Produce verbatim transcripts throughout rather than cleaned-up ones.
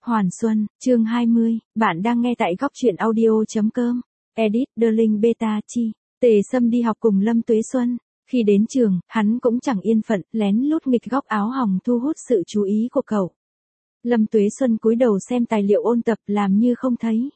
Hoàn Xuân, chương hai mươi, bạn đang nghe tại góc truyện audio chấm com. Edit, Darling Beta Chi. Tề Sâm đi học cùng Lâm Tuế Xuân. Khi đến trường, hắn cũng chẳng yên phận, lén lút nghịch góc áo hồng thu hút sự chú ý của cậu. Lâm Tuế Xuân cúi đầu xem tài liệu ôn tập làm như không thấy.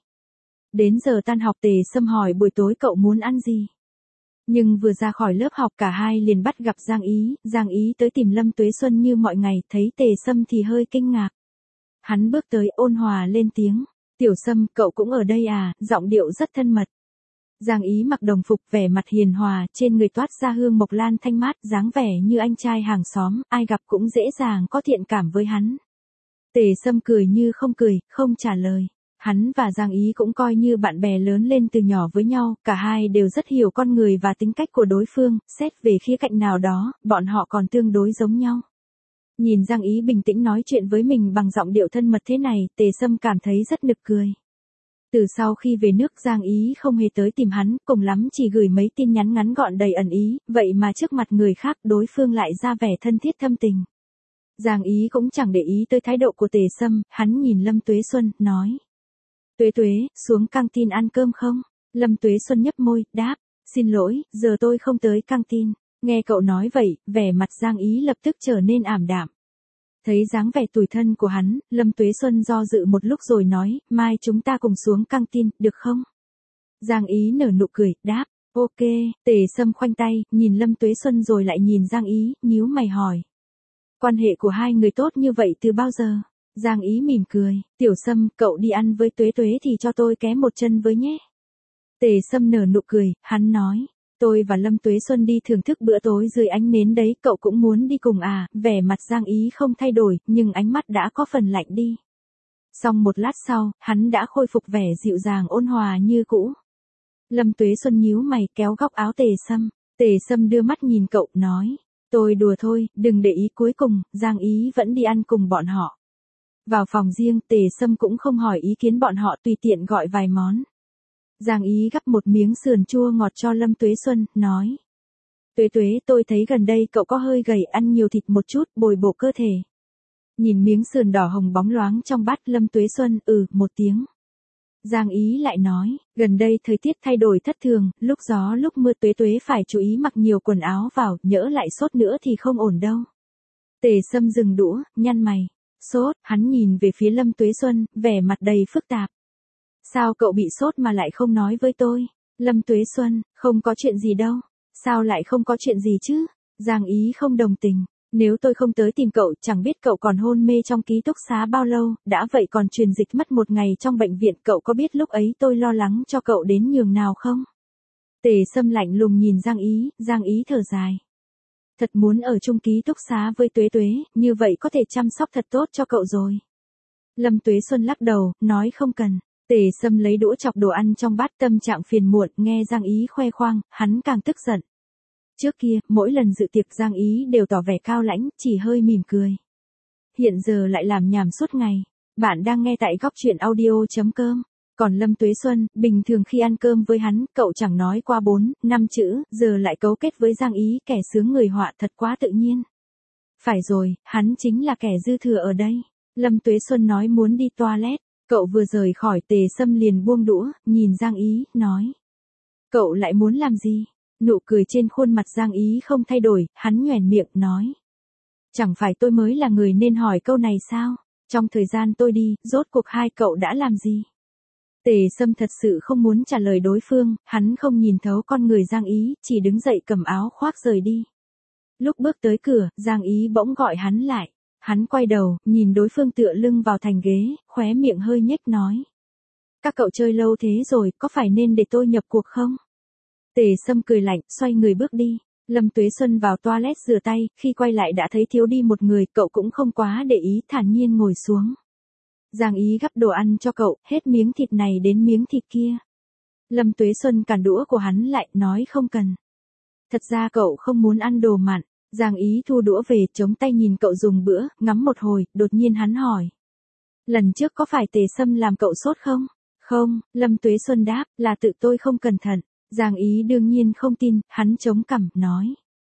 Đến giờ tan học Tề Sâm hỏi buổi tối cậu muốn ăn gì. Nhưng vừa ra khỏi lớp học cả hai liền bắt gặp Giang Ý, Giang Ý tới tìm Lâm Tuế Xuân như mọi ngày, thấy Tề Sâm thì hơi kinh ngạc. Hắn bước tới ôn hòa lên tiếng, Tiểu Sâm, cậu cũng ở đây à, giọng điệu rất thân mật. Giang Ý mặc đồng phục vẻ mặt hiền hòa, trên người toát ra hương mộc lan thanh mát, dáng vẻ như anh trai hàng xóm, ai gặp cũng dễ dàng có thiện cảm với hắn. Tề Sâm cười như không cười, không trả lời. Hắn và Giang Ý cũng coi như bạn bè lớn lên từ nhỏ với nhau, cả hai đều rất hiểu con người và tính cách của đối phương, xét về khía cạnh nào đó, bọn họ còn tương đối giống nhau. Nhìn Giang Ý bình tĩnh nói chuyện với mình bằng giọng điệu thân mật thế này, Tề Sâm cảm thấy rất nực cười. Từ sau khi về nước Giang Ý không hề tới tìm hắn, cùng lắm chỉ gửi mấy tin nhắn ngắn gọn đầy ẩn ý, vậy mà trước mặt người khác đối phương lại ra vẻ thân thiết thâm tình. Giang Ý cũng chẳng để ý tới thái độ của Tề Sâm, hắn nhìn Lâm Tuế Xuân, nói. Tuế Tuế, xuống căng tin ăn cơm không? Lâm Tuế Xuân nhấp môi, đáp, xin lỗi, giờ tôi không tới căng tin. Nghe cậu nói vậy, vẻ mặt Giang Ý lập tức trở nên ảm đạm. Thấy dáng vẻ tủi thân của hắn, Lâm Tuế Xuân do dự một lúc rồi nói, mai chúng ta cùng xuống căng tin, được không? Giang Ý nở nụ cười, đáp, ok. Tề Sâm khoanh tay, nhìn Lâm Tuế Xuân rồi lại nhìn Giang Ý, nhíu mày hỏi. Quan hệ của hai người tốt như vậy từ bao giờ? Giang Ý mỉm cười, Tiểu Sâm, cậu đi ăn với Tuế Tuế thì cho tôi ké một chân với nhé. Tề Sâm nở nụ cười, hắn nói. Tôi và Lâm Tuế Xuân đi thưởng thức bữa tối dưới ánh nến đấy, cậu cũng muốn đi cùng à? Vẻ mặt Giang Ý không thay đổi, nhưng ánh mắt đã có phần lạnh đi. Xong một lát sau, hắn đã khôi phục vẻ dịu dàng ôn hòa như cũ. Lâm Tuế Xuân nhíu mày kéo góc áo Tề Sâm. Tề Sâm đưa mắt nhìn cậu, nói. Tôi đùa thôi, đừng để ý. Cuối cùng, Giang Ý vẫn đi ăn cùng bọn họ. Vào phòng riêng, Tề Sâm cũng không hỏi ý kiến bọn họ, tùy tiện gọi vài món. Giang Ý gắp một miếng sườn chua ngọt cho Lâm Tuế Xuân, nói. Tuế Tuế, tôi thấy gần đây cậu có hơi gầy, ăn nhiều thịt một chút, bồi bổ cơ thể. Nhìn miếng sườn đỏ hồng bóng loáng trong bát, Lâm Tuế Xuân, ừ, một tiếng. Giang Ý lại nói, gần đây thời tiết thay đổi thất thường, lúc gió lúc mưa, Tuế Tuế phải chú ý mặc nhiều quần áo vào, nhỡ lại sốt nữa thì không ổn đâu. Tề Sâm dừng đũa, nhăn mày. Sốt, hắn nhìn về phía Lâm Tuế Xuân, vẻ mặt đầy phức tạp. Sao cậu bị sốt mà lại không nói với tôi? Lâm Tuế Xuân, không có chuyện gì đâu. Sao lại không có chuyện gì chứ? Giang Ý không đồng tình. Nếu tôi không tới tìm cậu, chẳng biết cậu còn hôn mê trong ký túc xá bao lâu, đã vậy còn truyền dịch mất một ngày trong bệnh viện, cậu có biết lúc ấy tôi lo lắng cho cậu đến nhường nào không? Tề Sâm lạnh lùng nhìn Giang Ý, Giang Ý thở dài. Thật muốn ở chung ký túc xá với Tuế Tuế, như vậy có thể chăm sóc thật tốt cho cậu rồi. Lâm Tuế Xuân lắc đầu, nói không cần. Tề Sâm lấy đũa chọc đồ ăn trong bát, tâm trạng phiền muộn, nghe Giang Ý khoe khoang, hắn càng tức giận. Trước kia, mỗi lần dự tiệc Giang Ý đều tỏ vẻ cao lãnh, chỉ hơi mỉm cười. Hiện giờ lại làm nhảm suốt ngày. Bạn đang nghe tại góc truyện audio chấm com. Còn Lâm Tuế Xuân, bình thường khi ăn cơm với hắn, cậu chẳng nói qua bốn, năm chữ, giờ lại cấu kết với Giang Ý, kẻ sướng người họa, thật quá tự nhiên. Phải rồi, hắn chính là kẻ dư thừa ở đây. Lâm Tuế Xuân nói muốn đi toilet. Cậu vừa rời khỏi, Tề Sâm liền buông đũa, nhìn Giang Ý, nói. Cậu lại muốn làm gì? Nụ cười trên khuôn mặt Giang Ý không thay đổi, hắn nhoẻn miệng, nói. Chẳng phải tôi mới là người nên hỏi câu này sao? Trong thời gian tôi đi, rốt cuộc hai cậu đã làm gì? Tề Sâm thật sự không muốn trả lời đối phương, hắn không nhìn thấu con người Giang Ý, chỉ đứng dậy cầm áo khoác rời đi. Lúc bước tới cửa, Giang Ý bỗng gọi hắn lại. Hắn quay đầu, nhìn đối phương tựa lưng vào thành ghế, khóe miệng hơi nhếch nói. Các cậu chơi lâu thế rồi, có phải nên để tôi nhập cuộc không? Tề Sâm cười lạnh, xoay người bước đi. Lâm Tuế Xuân vào toilet rửa tay, khi quay lại đã thấy thiếu đi một người, cậu cũng không quá để ý, thản nhiên ngồi xuống. Giang Ý gắp đồ ăn cho cậu, hết miếng thịt này đến miếng thịt kia. Lâm Tuế Xuân cản đũa của hắn lại, nói không cần. Thật ra cậu không muốn ăn đồ mặn. Giang Ý thu đũa về, chống tay nhìn cậu dùng bữa, ngắm một hồi, đột nhiên hắn hỏi. Lần trước có phải Tề Sâm làm cậu sốt không? Không, Lâm Tuế Xuân đáp, là tự tôi không cẩn thận. Giang Ý đương nhiên không tin, hắn chống cằm, nói.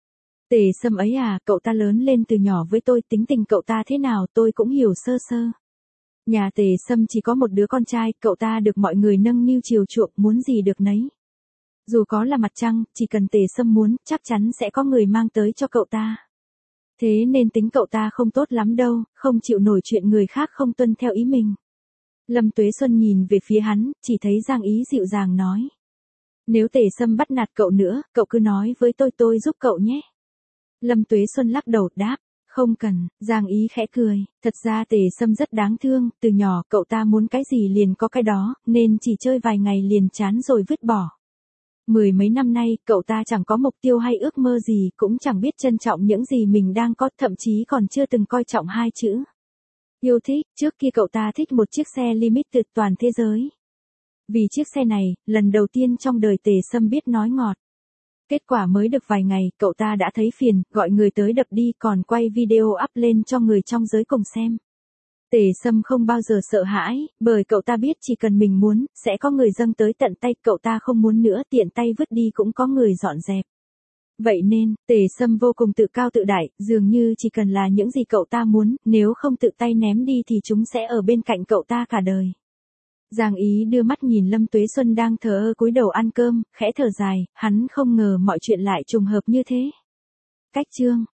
Tề Sâm ấy à, cậu ta lớn lên từ nhỏ với tôi, tính tình cậu ta thế nào tôi cũng hiểu sơ sơ. Nhà Tề Sâm chỉ có một đứa con trai, cậu ta được mọi người nâng niu chiều chuộng, muốn gì được nấy. Dù có là mặt trăng, chỉ cần Tề Sâm muốn, chắc chắn sẽ có người mang tới cho cậu ta. Thế nên tính cậu ta không tốt lắm đâu, không chịu nổi chuyện người khác không tuân theo ý mình. Lâm Tuế Xuân nhìn về phía hắn, chỉ thấy Giang Ý dịu dàng nói. Nếu Tề Sâm bắt nạt cậu nữa, cậu cứ nói với tôi tôi giúp cậu nhé. Lâm Tuế Xuân lắc đầu đáp. Không cần, Giang Ý khẽ cười, thật ra Tề Sâm rất đáng thương, từ nhỏ cậu ta muốn cái gì liền có cái đó, nên chỉ chơi vài ngày liền chán rồi vứt bỏ. Mười mấy năm nay, cậu ta chẳng có mục tiêu hay ước mơ gì, cũng chẳng biết trân trọng những gì mình đang có, thậm chí còn chưa từng coi trọng hai chữ yêu thích. Trước kia cậu ta thích một chiếc xe limited toàn thế giới. Vì chiếc xe này, lần đầu tiên trong đời Tề Sâm biết nói ngọt. Kết quả mới được vài ngày, cậu ta đã thấy phiền, gọi người tới đập đi, còn quay video up lên cho người trong giới cùng xem. Tề Sâm không bao giờ sợ hãi, bởi cậu ta biết chỉ cần mình muốn, sẽ có người dâng tới tận tay, cậu ta không muốn nữa, tiện tay vứt đi cũng có người dọn dẹp. Vậy nên, Tề Sâm vô cùng tự cao tự đại, dường như chỉ cần là những gì cậu ta muốn, nếu không tự tay ném đi thì chúng sẽ ở bên cạnh cậu ta cả đời. Giang Ý đưa mắt nhìn Lâm Tuế Xuân đang thờ ơ cúi đầu ăn cơm, khẽ thở dài, hắn không ngờ mọi chuyện lại trùng hợp như thế. Cách chương